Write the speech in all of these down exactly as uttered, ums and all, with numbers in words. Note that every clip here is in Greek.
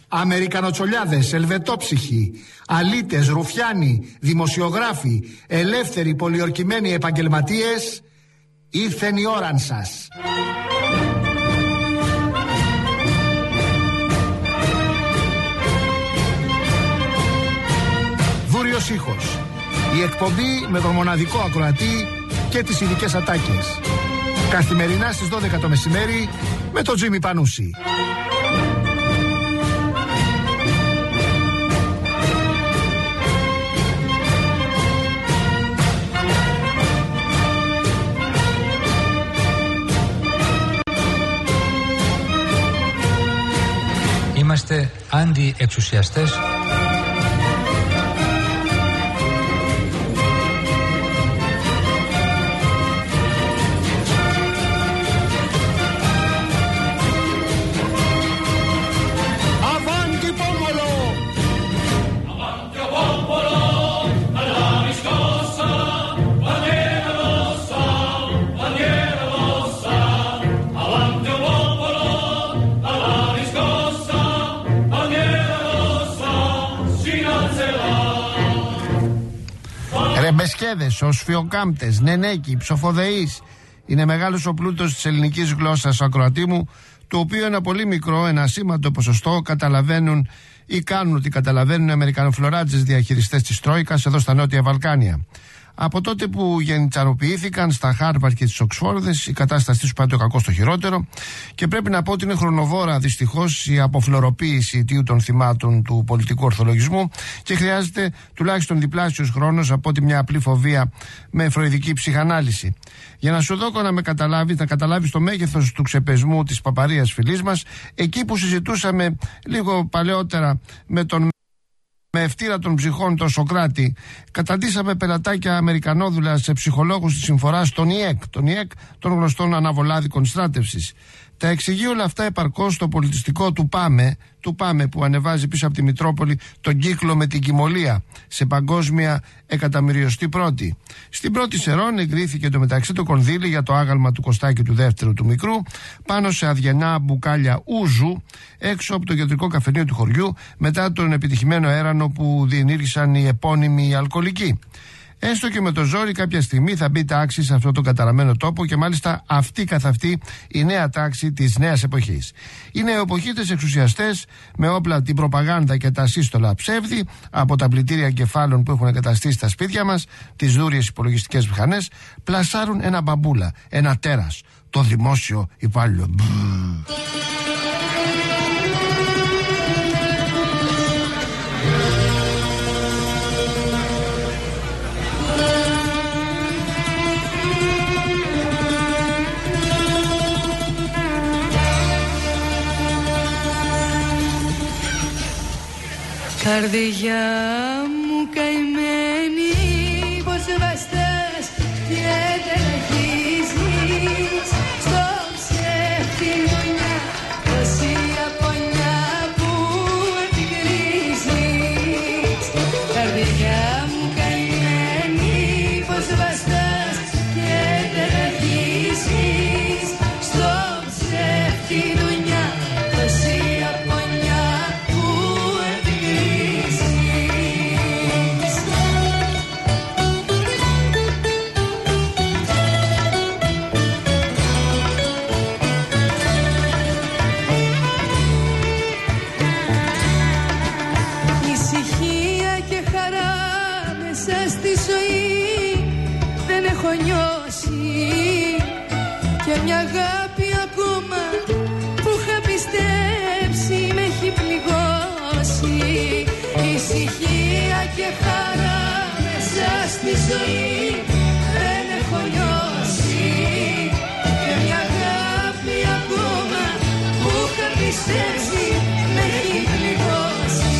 Αμερικανοτσολιάδες, ελβετόψυχοι, αλήτες, ρουφιάνοι, δημοσιογράφοι, ελεύθεροι πολιορκημένοι επαγγελματίες, ήρθεν η ώραν σας. Δούριος ήχος. Η εκπομπή με τον μοναδικό ακροατή και τις ειδικές ατάκες. Καθημερινά στις δώδεκα το μεσημέρι με τον Τζίμι Πανούση. Είμαστε αντι-εξουσιαστές. Ρεμπεσκέδες, οσφιοκάμπτες, νενέκοι, ψοφοδεείς. Είναι μεγάλος ο πλούτος της ελληνικής γλώσσας, ακροατή μου, το οποίο ένα πολύ μικρό, ένα ασήμαντο ποσοστό καταλαβαίνουν ή κάνουν ότι καταλαβαίνουν οι Αμερικανοφλωράτζες διαχειριστές της Τρόικας εδώ στα Νότια Βαλκάνια. Από τότε που γενιτσαροποιήθηκαν στα Χάρβαρντ και τις Οξφόρδες, η κατάστασή τους πάει το κακό στο χειρότερο και πρέπει να πω ότι είναι χρονοβόρα δυστυχώς η αποφλωροποίηση αιτίου των θυμάτων του πολιτικού ορθολογισμού και χρειάζεται τουλάχιστον διπλάσιος χρόνος από ότι μια απλή φοβία με φροηδική ψυχανάλυση. Για να σου δώκω να με καταλάβει, να καταλάβεις το μέγεθος του ξεπεσμού της παπαρίας φυλής μας, εκεί που συζητούσαμε λίγο παλαιότερα με τον με ευτήρα των ψυχών τον Σοκράτη, καταντήσαμε πελατάκια Αμερικανόδουλα σε ψυχολόγους της συμφοράς των ι εκ, των ι εκ των γνωστών αναβολάδικων στράτευσης. Τα εξηγεί όλα αυτά επαρκώς στο πολιτιστικό του ΠΑΜΕ, του ΠΑΜΕ που ανεβάζει πίσω από τη Μητρόπολη τον κύκλο με την κοιμωλία σε παγκόσμια εκατομμυριωστή πρώτη. Στην πρώτη σερών εγκρίθηκε το μεταξύ το κονδύλι για το άγαλμα του Κωστάκη του δεύτερου του μικρού πάνω σε αδιανά μπουκάλια ούζου έξω από το κεντρικό καφενείο του χωριού μετά τον επιτυχημένο έρανο που διενήργησαν οι επώνυμοι αλκοολικοί. Έστω και με το ζόρι κάποια στιγμή θα μπει τάξη σε αυτό το καταραμένο τόπο και μάλιστα αυτή καθ' αυτή η νέα τάξη της νέας εποχής. Οι νεοεποχίτες εξουσιαστές με όπλα την προπαγάνδα και τα σύστολα ψεύδι από τα πλητήρια κεφάλων που έχουν εγκαταστήσει στα σπίτια μας, τις δούριες υπολογιστικές μηχανές, πλασάρουν ένα μπαμπούλα, ένα τέρας, το δημόσιο υπάλληλο. Καρδιά μου καημένη, πως βαστάς και τεραχίζεις στο ψεύτη δουλειά, τόση απονιά που επικρίζεις. Καρδιά μου καημένη, πως βαστάς και τεραχίζεις στο ψεύτη δουλειά, τόση απονιά που έχω νιώσει και μια αγάπη ακόμα που είχα πιστέψει με έχει πληγώσει. Ησυχία και χαρά μέσα στη ζωή δεν έχω νιώσει και μια αγάπη ακόμα που είχα πιστέψει με έχει πληγώσει.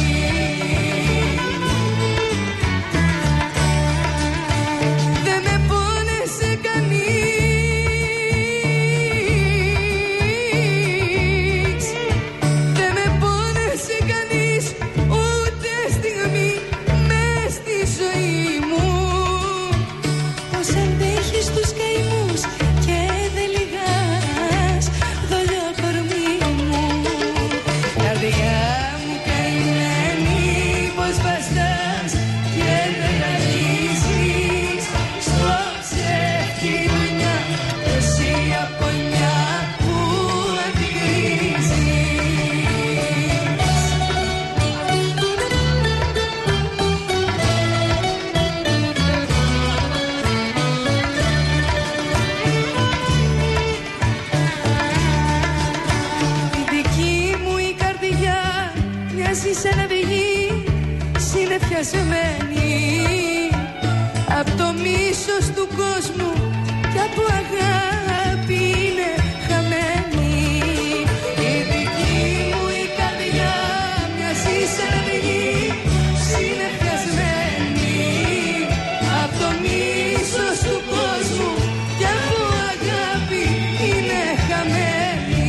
μοιάζει σαν αυγή συνεφιασμένη απ' το μίσος του κόσμου και από αγάπη είναι χαμένη. Η δική μου η καρδιά μοιάζει σαν αυγή συνεφιασμένη απ' το μίσος του κόσμου και από αγάπη είναι χαμένη.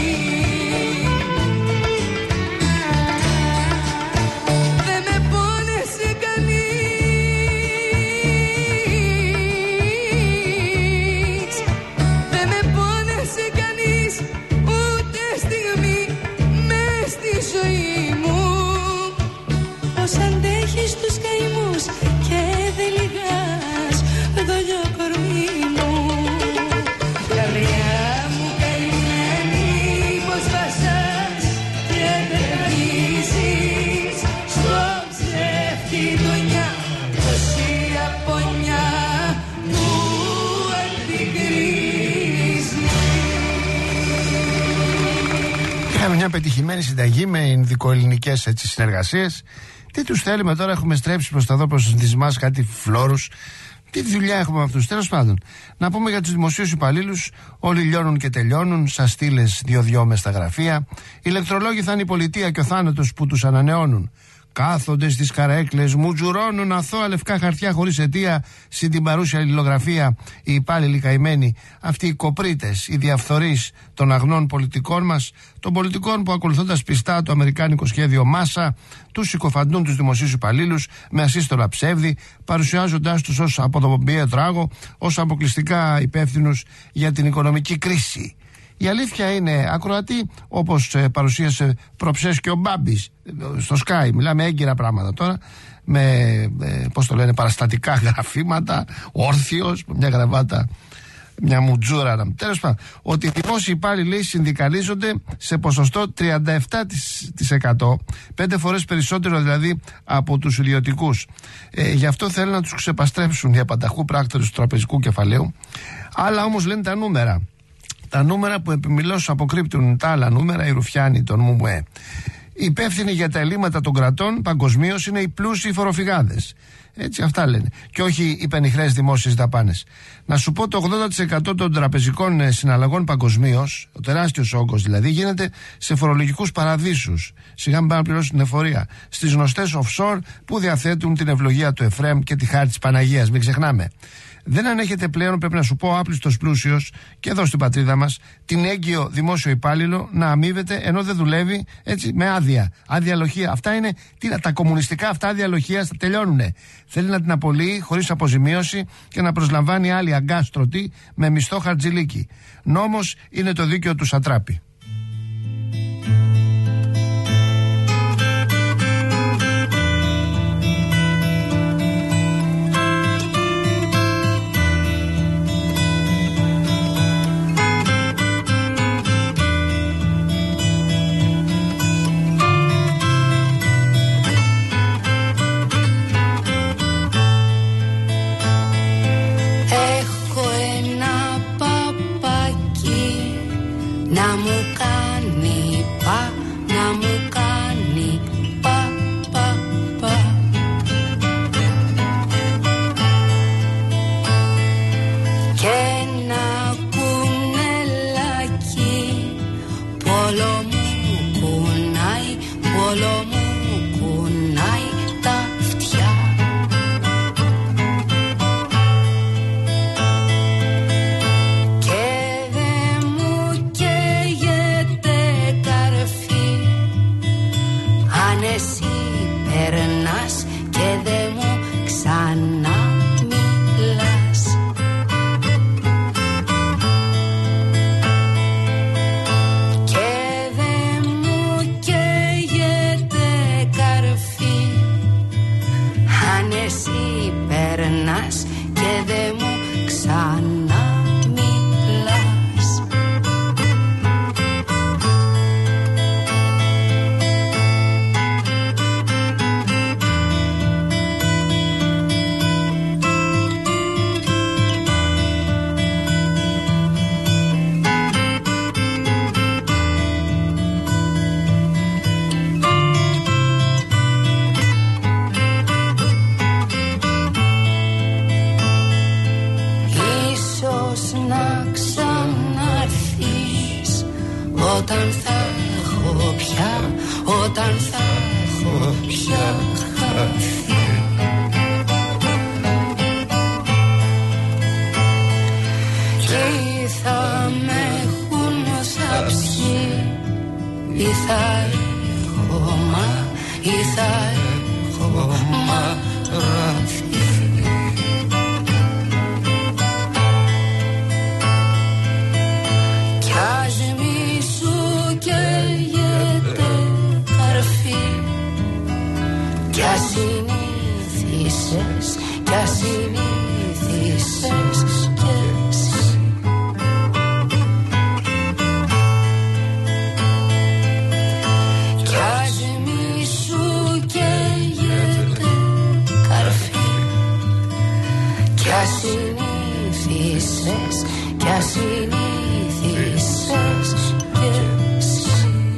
Δεν με πόνεσε κανείς, δεν με πόνεσε κανείς ούτε στιγμή μες στη ζωή μου. Πώς αντέχεις τους καημούς και δεν λυγάς δόλιο κορμί μου. Καρδιά μου καημένη, πως βασάς και δεν αρχίζεις στο ψεύτη γωνιά τόση απονιά που αντικρίζει. Είχαμε μια πετυχημένη συνταγή με ινδικοελληνικές έτσι συνεργασίες. Τι τους θέλουμε τώρα, έχουμε στρέψει προς τα εδώ προς τις μας κάτι φλόρους. Τι δουλειά έχουμε με αυτούς, τέλος πάντων. Να πούμε για τους δημοσίους υπαλλήλους, όλοι λιώνουν και τελειώνουν, σαν στήλες δυο-δυο μες στα γραφεία. Οι ηλεκτρολόγοι θα είναι η πολιτεία και ο θάνατος που τους ανανεώνουν. Κάθονται στις καρέκλες, μουτζουρώνουν αθώα λευκά χαρτιά χωρίς αιτία συν την παρούσια αλληλογραφία οι υπάλληλοι καημένοι, αυτοί οι κοπρίτες, οι διαφθορείς των αγνών πολιτικών μας, των πολιτικών που ακολουθώντας πιστά το αμερικάνικο σχέδιο Μάσα, τους συκοφαντούν τους δημοσίους υπαλλήλους με ασύστολα ψεύδι, παρουσιάζοντάς τους ως αποδομοποιαίο τράγο, ως αποκλειστικά υπεύθυνους για την οικονομική κρίση. Η αλήθεια είναι, ακροατή, όπως ε, παρουσίασε προψές και ο Μπάμπης ε, στο Sky, μιλάμε έγκυρα πράγματα τώρα, με, ε, πώς το λένε, παραστατικά γραφήματα, όρθιος, μια γραβάτα, μια μουτζούρα, τέλος πάντων, ότι οι δημόσιοι υπάλληλοι συνδικαλίζονται σε ποσοστό τριάντα επτά τοις εκατό, πέντε φορές περισσότερο δηλαδή από τους ιδιωτικούς. Ε, γι' αυτό θέλουν να τους ξεπαστρέψουν οι απανταχού πράκτορες του τραπεζικού κεφαλαίου. Άλλα όμως λένε τα νούμερα. Τα νούμερα που επιμιλώς αποκρύπτουν τα άλλα νούμερα, οι ρουφιάνοι των ΜΟΜΕ. Οι υπεύθυνοι για τα ελλείμματα των κρατών παγκοσμίως είναι οι πλούσιοι φοροφυγάδες. Έτσι, αυτά λένε. Και όχι οι πενιχρές δημόσιες δαπάνες. Να σου πω, το ογδόντα τοις εκατό των τραπεζικών συναλλαγών παγκοσμίως, ο τεράστιος όγκος δηλαδή, γίνεται σε φορολογικούς παραδείσους. Σιγά μην πάνε να πληρώσουν την εφορία. Στις γνωστές offshore που διαθέτουν την ευλογία του Εφραίμ και τη χάρη της Παναγίας. Μην ξεχνάμε. Δεν ανέχεται πλέον, πρέπει να σου πω, ο άπλιστος πλούσιος και εδώ στην πατρίδα μας την έγκυο δημόσιο υπάλληλο να αμείβεται ενώ δεν δουλεύει έτσι με άδεια. Άδεια λοχεία. Αυτά είναι τι, τα κομμουνιστικά αυτά άδεια λοχεία θα τελειώνουνε. Θέλει να την απολύει χωρίς αποζημίωση και να προσλαμβάνει άλλη αγκάστρωτη με μισθό χαρτζηλίκι. Νόμος είναι το δίκαιο του Σατράπη. Να μου κάνει πα, να μου κάνει πα, πα, πα. Και ένα κουνελάκι πόλο μου κουνάει, πόλο μου κουνάει τα αυτιά. Εσύ περνάς και δε μου ξανά μιλάς. Και δε μου καίγεται καρφί. Αν εσύ περνάς και δε μου ξανά μιλάς. έχω πια χαθεί. Και θα με έχουν θαψεί, ή θα έχω μα, ή θα έχω μαραθεί. Κι ας μη σου καίγεται καρφί, κι ας συνήθισες, κι ας συνήθισες κι εσύ. Κι ας μη σου καίγεται καρφί, κι ας συνήθισες, κι ας συνήθισες κι εσύ.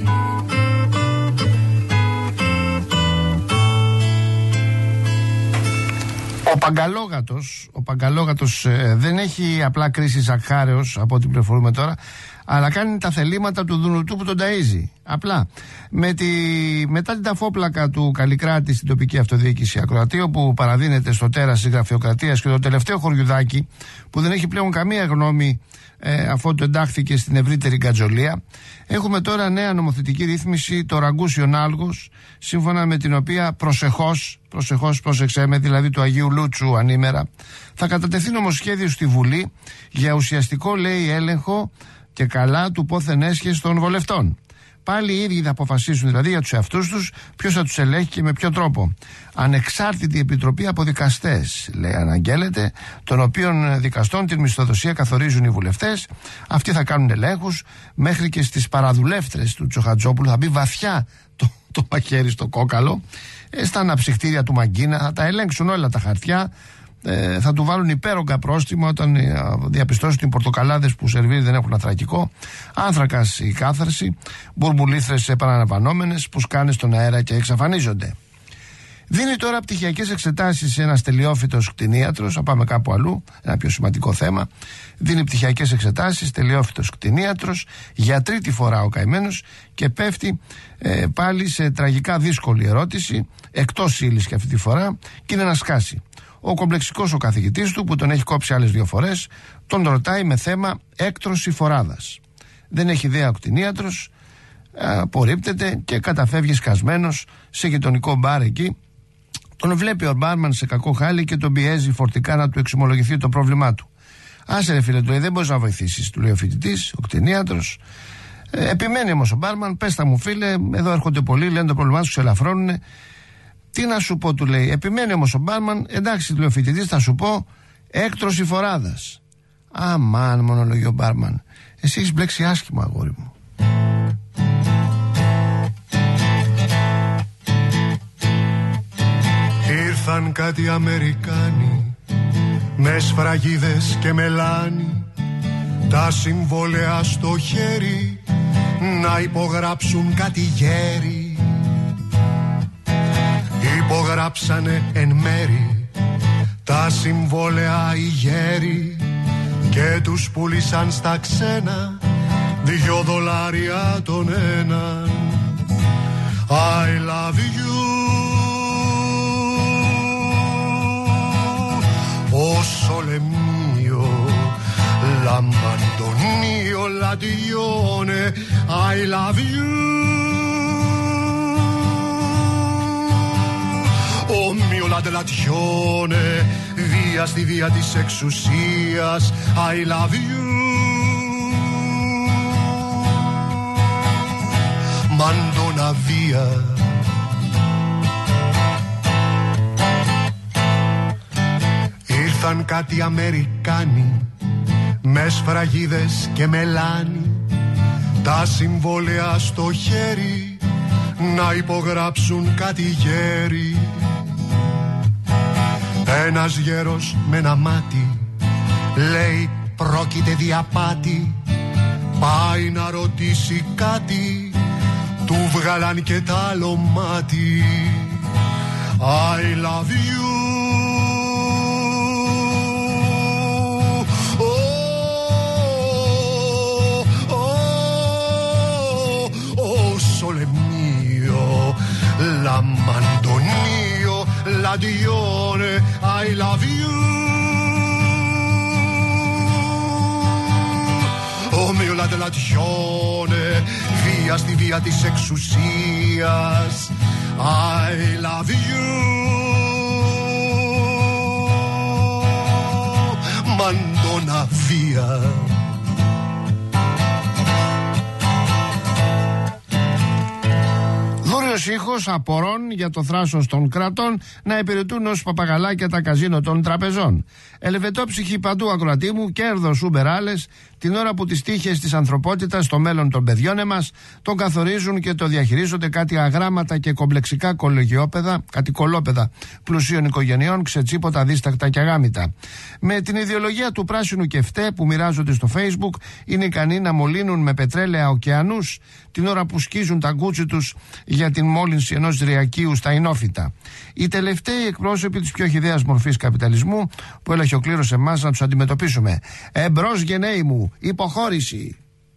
Ο Παγκαλόγατος, ο Παγκαλόγατος ε, δεν έχει απλά κρίση ζαχάρεως από ό,τι πληροφορούμε τώρα, αλλά κάνει τα θελήματα του Δουνουτού που τον ταΐζει. Απλά. Με τη, μετά την ταφόπλακα του Καλλικράτη στην τοπική αυτοδιοίκηση Ακροατήου, που παραδίνεται στο τέρας της γραφειοκρατίας, και το τελευταίο χωριουδάκι που δεν έχει πλέον καμία γνώμη ε, αφού το εντάχθηκε στην ευρύτερη γκατζολία, έχουμε τώρα νέα νομοθετική ρύθμιση, το ραγκούσιον άλγος, σύμφωνα με την οποία προσεχώς, προσεχώς πρόσεξέ με, δηλαδή του Αγίου Λούτσου ανήμερα, θα κατατεθεί νομοσχέδιο στη Βουλή για ουσιαστικό, λέει, έλεγχο και καλά του πόθεν έσχεσης των βολευτών. Πάλι οι ίδιοι θα αποφασίσουν δηλαδή για τους εαυτούς τους ποιος θα τους ελέγχει και με ποιο τρόπο. Ανεξάρτητη επιτροπή από δικαστές, λέει, αναγγέλλεται, των οποίων δικαστών την μισθοδοσία καθορίζουν οι βουλευτές. Αυτοί θα κάνουν ελέγχους μέχρι και στις παραδουλεύτρες του Τσοχατζόπουλου. Θα μπει βαθιά το, το μαχαίρι στο κόκαλο, ε, στα αναψυχτήρια του Μαγκίνα, θα τα ελέγξουν όλα τα χαρτιά. Ε, θα του βάλουν υπέρογκα πρόστιμο όταν ε, διαπιστώσουν ότι οι πορτοκαλάδες που σερβίρει δεν έχουν ανθρακικό, άνθρακας η κάθαρση, μπουρμπουλήθρες επαναλαμβανόμενες που σκάνε στον αέρα και εξαφανίζονται. Δίνει τώρα πτυχιακές εξετάσεις σε ένας τελειόφυτος κτηνίατρος. Θα πάμε κάπου αλλού, ένα πιο σημαντικό θέμα. Δίνει πτυχιακές εξετάσεις, τελειόφυτος κτηνίατρος, για τρίτη φορά ο καημένος, και πέφτει ε, πάλι σε τραγικά δύσκολη ερώτηση, εκτός ύλης και αυτή τη φορά, και είναι να σκάσει. Ο κομπλεξικός ο καθηγητής του, που τον έχει κόψει άλλες δύο φορές, τον ρωτάει με θέμα έκτρωση φοράδας. Δεν έχει ιδέα ο κτηνίατρος, απορρίπτεται και καταφεύγει σκασμένος σε γειτονικό μπαρ εκεί. Τον βλέπει ο μπάρμαν σε κακό χάλι και τον πιέζει φορτικά να του εξομολογηθεί το πρόβλημά του. Άσε ρε φίλε, του λέει, δεν μπορείς να βοηθήσεις, του λέει ο φοιτητής, ο κτηνίατρος. Ε, επιμένει όμως ο μπάρμαν, πες τα μου φίλε, εδώ έρχονται πολλοί, λένε το πρόβλημά σου, σε ελαφρώνουνε. Τι να σου πω, του λέει. Επιμένει όμως ο μπάρμαν, εντάξει, του λέει ο φοιτητής, θα σου πω έκτρωση φοράδας. Αμάν, μονολογεί ο μπάρμαν. Εσύ έχεις μπλέξει άσχημα, αγόρι μου. Ήρθαν κάτι Αμερικάνοι με σφραγίδες και μελάνι, τα συμβόλαια στο χέρι να υπογράψουν κάτι γέρι. Υπογράψανε εν μέρη τα συμβόλαια οι γέροι και τους πούλησαν στα ξένα δυο δολάρια τον έναν. I love you. O sole mio, l'abbandonio, l'addione, I love you. O mio l'adelazione, via στη βία της εξουσίας, I love you. Μαντώνα βία. Ήρθαν κάτι Αμερικάνοι με σφραγίδες και μελάνι, τα συμβόλαια στο χέρι να υπογράψουν κάτι γέρι. Ένας γέρος με ένα μάτι λέει πρόκειται διαπάτη, πάει να ρωτήσει κάτι, του βγάλαν και τ' άλλο μάτι. I love you. L'Amandonio, la Dione, I love you. Oh mio la dell'azione, via στη βία της εξουσίας, I love you. Μαντώνα βία. Δούριος ήχος απορών για το θράσος των κρατών να υπηρετούν ως παπαγαλάκια τα καζίνο των τραπεζών. Ελβετόψυχοι παντού ακροατή μου, κέρδος ουμπεράλες, την ώρα που τις τύχες της ανθρωπότητας, το μέλλον των παιδιών εμάς, τον καθορίζουν και το διαχειρίζονται κάτι αγράμματα και κομπλεξικά κολεγιόπεδα, κάτι κολόπεδα πλουσίων οικογενειών, ξετσίποτα, δίστακτα και αγάμητα. Με την ιδεολογία του πράσινου κεφτέ που μοιράζονται στο Facebook, είναι ικανοί να μολύνουν με πετρέλαια ωκεανούς την ώρα που σκίζουν τα γκούτσι τους για την μόλυνση ενός ριακίου στα Ινόφυτα. Οι τελευταίοι εκπρόσωποι της πιο χυδαίας μορφής καπιταλισμού που έλαχε ο κλήρος εμάς να τους αντιμετωπίσουμε. Εμπρός γενναίοι μου, υποχώρηση.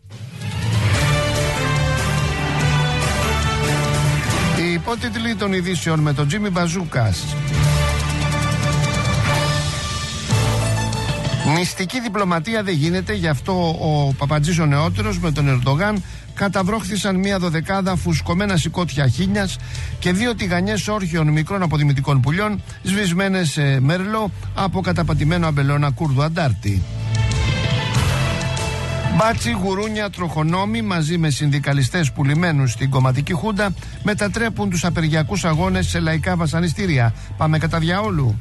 Οι υπότιτλοι των ειδήσεων με τον Τζίμι Μπαζούκας. Μυστική διπλωματία δεν γίνεται, γι' αυτό ο Παπατζής ο νεότερος με τον Ερντογάν καταβρόχθησαν μία δωδεκάδα φουσκωμένα σηκώτια χήνιας και δύο τηγανιές όρχιων μικρών αποδημητικών πουλιών σβησμένες σε μερλό από καταπατημένο αμπελώνα Κούρδου αντάρτη. Μπάτσι, γουρούνια, τροχονόμοι μαζί με συνδικαλιστές πουλημένους στην κομματική χούντα μετατρέπουν τους απεργιακούς αγώνες σε λαϊκά βασανιστήρια. Πάμε κατά διαόλου.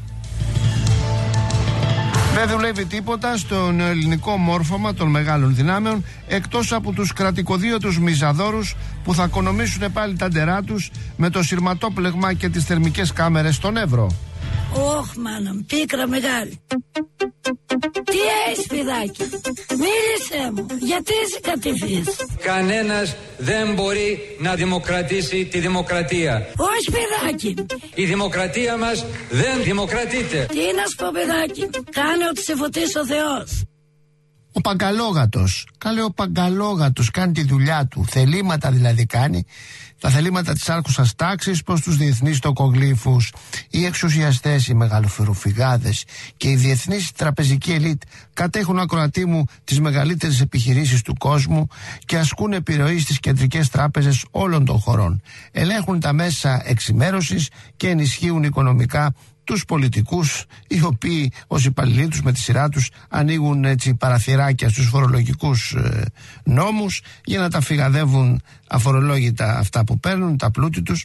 Δεν δουλεύει τίποτα στον ελληνικό μόρφωμα των μεγάλων δυνάμεων εκτός από τους κρατικοδίωτους μιζαδόρους που θα οικονομήσουν πάλι τα ντερά τους με το σειρματόπλεγμα και τις θερμικές κάμερες στον Εύρο. Όχ μάνα μου, πίκρα μεγάλη. Τι έχεις παιδάκι, μίλησέ μου, γιατί είσαι κατηφής? Κανένας δεν μπορεί να δημοκρατήσει τη δημοκρατία. Όχι παιδάκι. Η δημοκρατία μας δεν δημοκρατείται. Τι να σου πω παιδάκι, κάνε ό,τι σε φωτίσει ο Θεός. Ο Παγκαλόγατος, καλέ ο Παγκαλόγατος κάνει τη δουλειά του, θελήματα δηλαδή κάνει, τα θελήματα της άρχουσας τάξης προς τους διεθνείς τοκογλύφους. Οι εξουσιαστές, οι μεγαλοφεροφυγάδες και οι διεθνείς τραπεζική ελίτ κατέχουν, ακροατή μου, τις μεγαλύτερες επιχειρήσεις του κόσμου και ασκούν επιρροή στις κεντρικές τράπεζες όλων των χωρών. Ελέγχουν τα μέσα εξημέρωσης και ενισχύουν οικονομικά τους πολιτικούς, οι οποίοι ως υπαλληλοί τους με τη σειρά τους ανοίγουν έτσι παραθυράκια στους φορολογικούς ε, νόμους για να τα φυγαδεύουν αφορολόγητα αυτά που παίρνουν, τα πλούτη τους.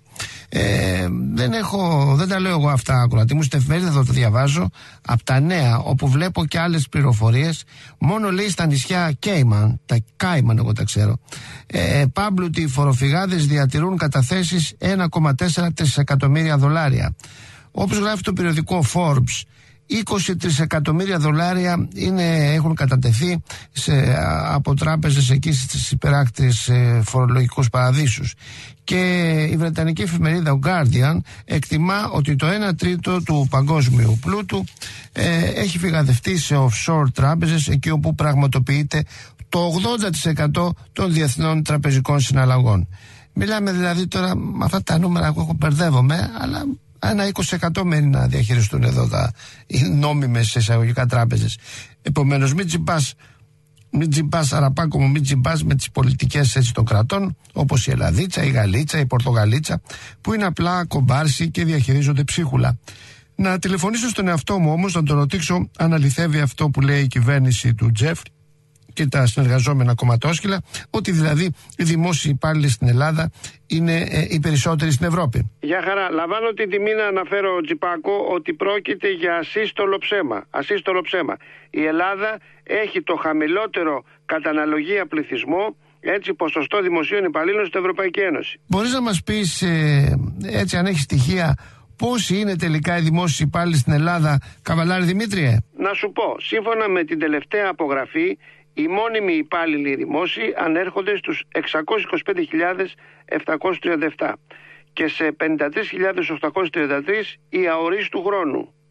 Ε, δεν έχω, δεν τα λέω εγώ αυτά, ακροατή μου, στην εφημερίδα θα το διαβάζω από τα νέα, όπου βλέπω και άλλες πληροφορίες. Μόνο λέει στα νησιά Κέιμαν, τα Κάιμαν εγώ τα ξέρω, ε, πάμπλουτοι οι φοροφυγάδες διατηρούν καταθέσεις ένα κόμμα τέσσερα τρισεκατομμύρια δολάρια. Όπως γράφει το περιοδικό Forbes, είκοσι τρισεκατομμύρια δολάρια είναι, έχουν κατατεθεί σε, από τράπεζες εκεί στις υπεράκτιες ε, φορολογικούς παραδείσους. Και η βρετανική εφημερίδα ο Guardian εκτιμά ότι το ένα τρίτο του παγκόσμιου πλούτου ε, έχει φυγαδευτεί σε offshore τράπεζες, εκεί όπου πραγματοποιείται το ογδόντα τοις εκατό των διεθνών τραπεζικών συναλλαγών. Μιλάμε δηλαδή τώρα με αυτά τα νούμερα που έχω μπερδεύομαι, αλλά ένα είκοσι τοις εκατό μένει να διαχειριστούν εδώ τα νόμιμες εισαγωγικά τράπεζες. Επομένως μην τσιμπάς, μην τσιμπάς αραπάκο μου, μην τσιμπάς με τις πολιτικές έτσι των κρατών, όπως η Ελλαδίτσα, η Γαλλίτσα, η Πορτογαλίτσα, που είναι απλά κομπάρσι και διαχειρίζονται ψίχουλα. Να τηλεφωνήσω στον εαυτό μου όμως, να τον ρωτήσω αν αληθεύει αυτό που λέει η κυβέρνηση του Τζέφρι και τα συνεργαζόμενα κομματόσκυλα, ότι δηλαδή οι δημόσιοι υπάλληλοι στην Ελλάδα είναι ε, οι περισσότεροι στην Ευρώπη. Γεια χαρά. Λαμβάνω την τιμή να αναφέρω, Τζιπάκο, ότι πρόκειται για ασύστολο ψέμα. Ασύστολο ψέμα. Η Ελλάδα έχει το χαμηλότερο κατά αναλογία πληθυσμό, έτσι, ποσοστό δημοσίων υπαλλήλων στην Ευρωπαϊκή Ένωση. Μπορείς να μας πεις, ε, έτσι, αν έχει στοιχεία, πόσοι είναι τελικά οι δημόσιοι υπάλληλοι στην Ελλάδα, Καβαλάρη Δημήτριε? Να σου πω, σύμφωνα με την τελευταία απογραφή, οι μόνιμοι υπάλληλοι δημόσιοι ανέρχονται στους εξακόσιες είκοσι πέντε χιλιάδες επτακόσιες τριάντα επτά και σε πενήντα τρεις χιλιάδες οκτακόσιες τριάντα τρεις οι αορίστου χρόνου.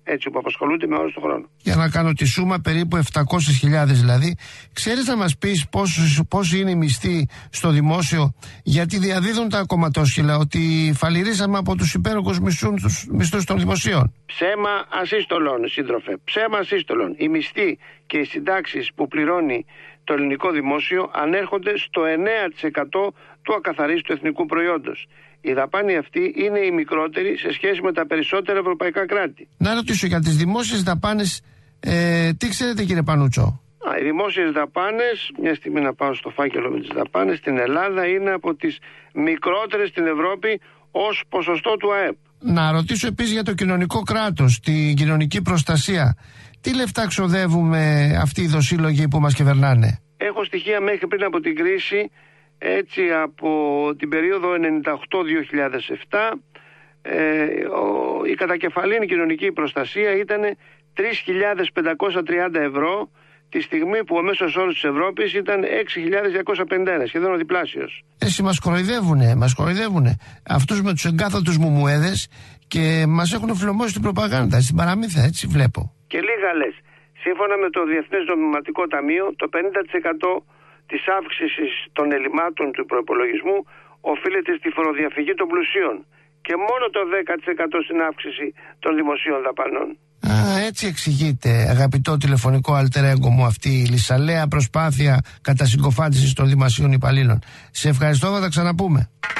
έτσι, που απασχολούνται με ώρες του χρόνου. Για να κάνω τη σούμα, περίπου επτακόσιες χιλιάδες δηλαδή. Ξέρεις να μας πεις πόσοι είναι οι μισθοί στο δημόσιο, γιατί διαδίδουν τα κομματόσχυλα ότι φαλιρίσαμε από τους υπέροχους μισθούς των δημοσίων. Ψέμα ασύστολων, σύντροφε. Ψέμα ασύστολων. Οι μισθοί και οι συντάξεις που πληρώνει το ελληνικό δημόσιο ανέρχονται στο εννέα τοις εκατό του ακαθαρίστου εθνικού προϊόντος. Η δαπάνη αυτή είναι η μικρότερη σε σχέση με τα περισσότερα ευρωπαϊκά κράτη. Να ρωτήσω για τις δημόσιες δαπάνες, ε, τι ξέρετε κύριε Πανούτσο? Α, οι δημόσιες δαπάνες, μια στιγμή να πάω στο φάκελο με τις δαπάνες, στην Ελλάδα είναι από τις μικρότερες στην Ευρώπη ως ποσοστό του ΑΕΠ. Να ρωτήσω επίσης για το κοινωνικό κράτος, την κοινωνική προστασία. Τι λεφτά ξοδεύουμε αυτοί οι δοσύλλογοι που μας κυβερνάνε? Έχω στοιχεία μέχρι πριν από την κρίση, έτσι από την περίοδο ενενήντα οκτώ με δύο χιλιάδες επτά, ε, ο, η κατακεφαλήν κοινωνική προστασία ήταν τρεις χιλιάδες πεντακόσια τριάντα ευρώ, τη στιγμή που ο μέσος όρος της Ευρώπης ήταν έξι χιλιάδες διακόσια πενήντα ένα, σχεδόν ο διπλάσιος. Εσύ μας κοροϊδεύουνε, μας κοροϊδεύουνε. Αυτούς με τους εγκάθετους μουμουέδες και μας έχουν φιλωμώσει στην προπαγάνδα, στην παραμύθα, έτσι βλέπω. Και λίγα λες. Σύμφωνα με το Διεθνές Νομισματικό Ταμείο, το πενήντα τοις εκατό της αύξησης των ελλημάτων του προϋπολογισμού οφείλεται στη φοροδιαφυγή των πλουσίων και μόνο το δέκα τοις εκατό στην αύξηση των δημοσίων δαπανών. Α, έτσι εξηγείται, αγαπητό τηλεφωνικό alter ego μου, αυτή η λυσαλέα προσπάθεια κατασυγκοφάντησης των δημοσίων υπαλλήλων. Σε ευχαριστώ, θα τα ξαναπούμε.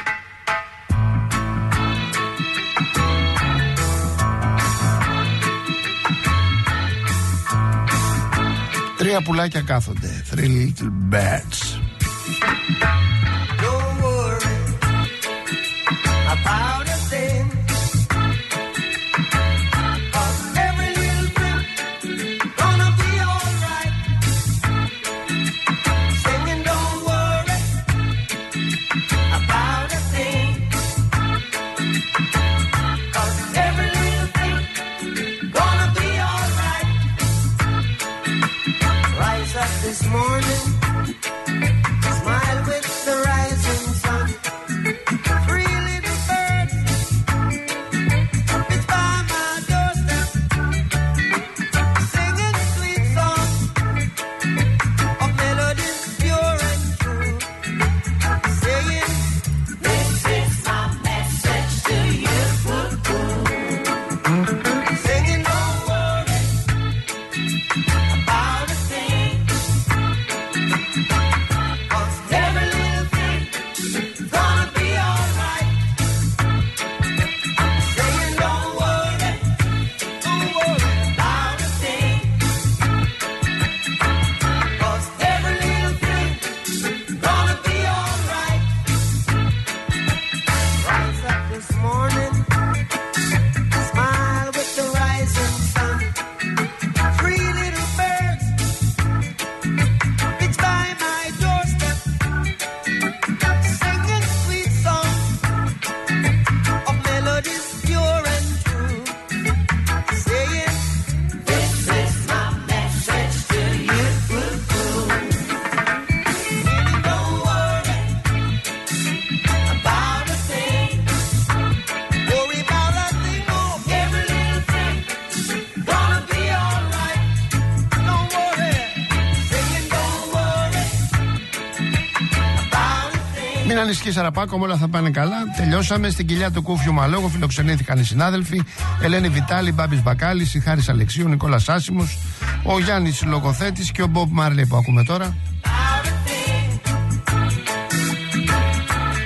Τρία πουλάκια κάθονται. Three little birds. Don't worry about a thing. 'Cause every little thing gonna be alright. Singing, don't worry about a thing. 'Cause every little thing gonna be alright. Rise up this morning, smile with the rising sun. Three little birds, it's by my doorstep, singing sweet songs of melodies pure and true, saying, this is my message to you. Singing, don't worry about a thing. 'Cause every little thing gonna be alright. Saying, don't worry, don't worry about a thing. 'Cause every little thing gonna be alright. Rise up this morning, smile with the rising sun. Three little birds, it's by my doorstep, singing sweet songs of melodies pure and true, saying, this is my message to you. Really don't worry about a thing. Worry about a thing, oh, every little thing gonna be alright. Don't worry, singing, don't worry about a thing. Μην ανησυχείς Αραπάκο, όλα θα πάνε καλά. Τελειώσαμε. Στην κοιλιά του Κούφιου Μαλόγου φιλοξενήθηκαν οι συνάδελφοι Ελένη Βιτάλη, Μπάμπης Μπακάλης, η Χάρης Αλεξίου, Νικόλας Άσιμος, ο Γιάννης Λογοθέτης και ο Μπομπ Μάρλεϊ που ακούμε τώρα.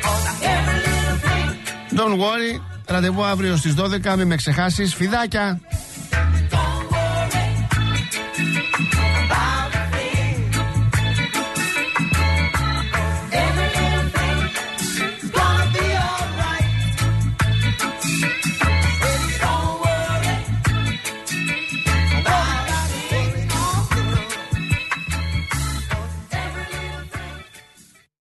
Don't worry, ραντεβού αύριο στις δώδεκα, μην με ξεχάσεις. Φιδάκια!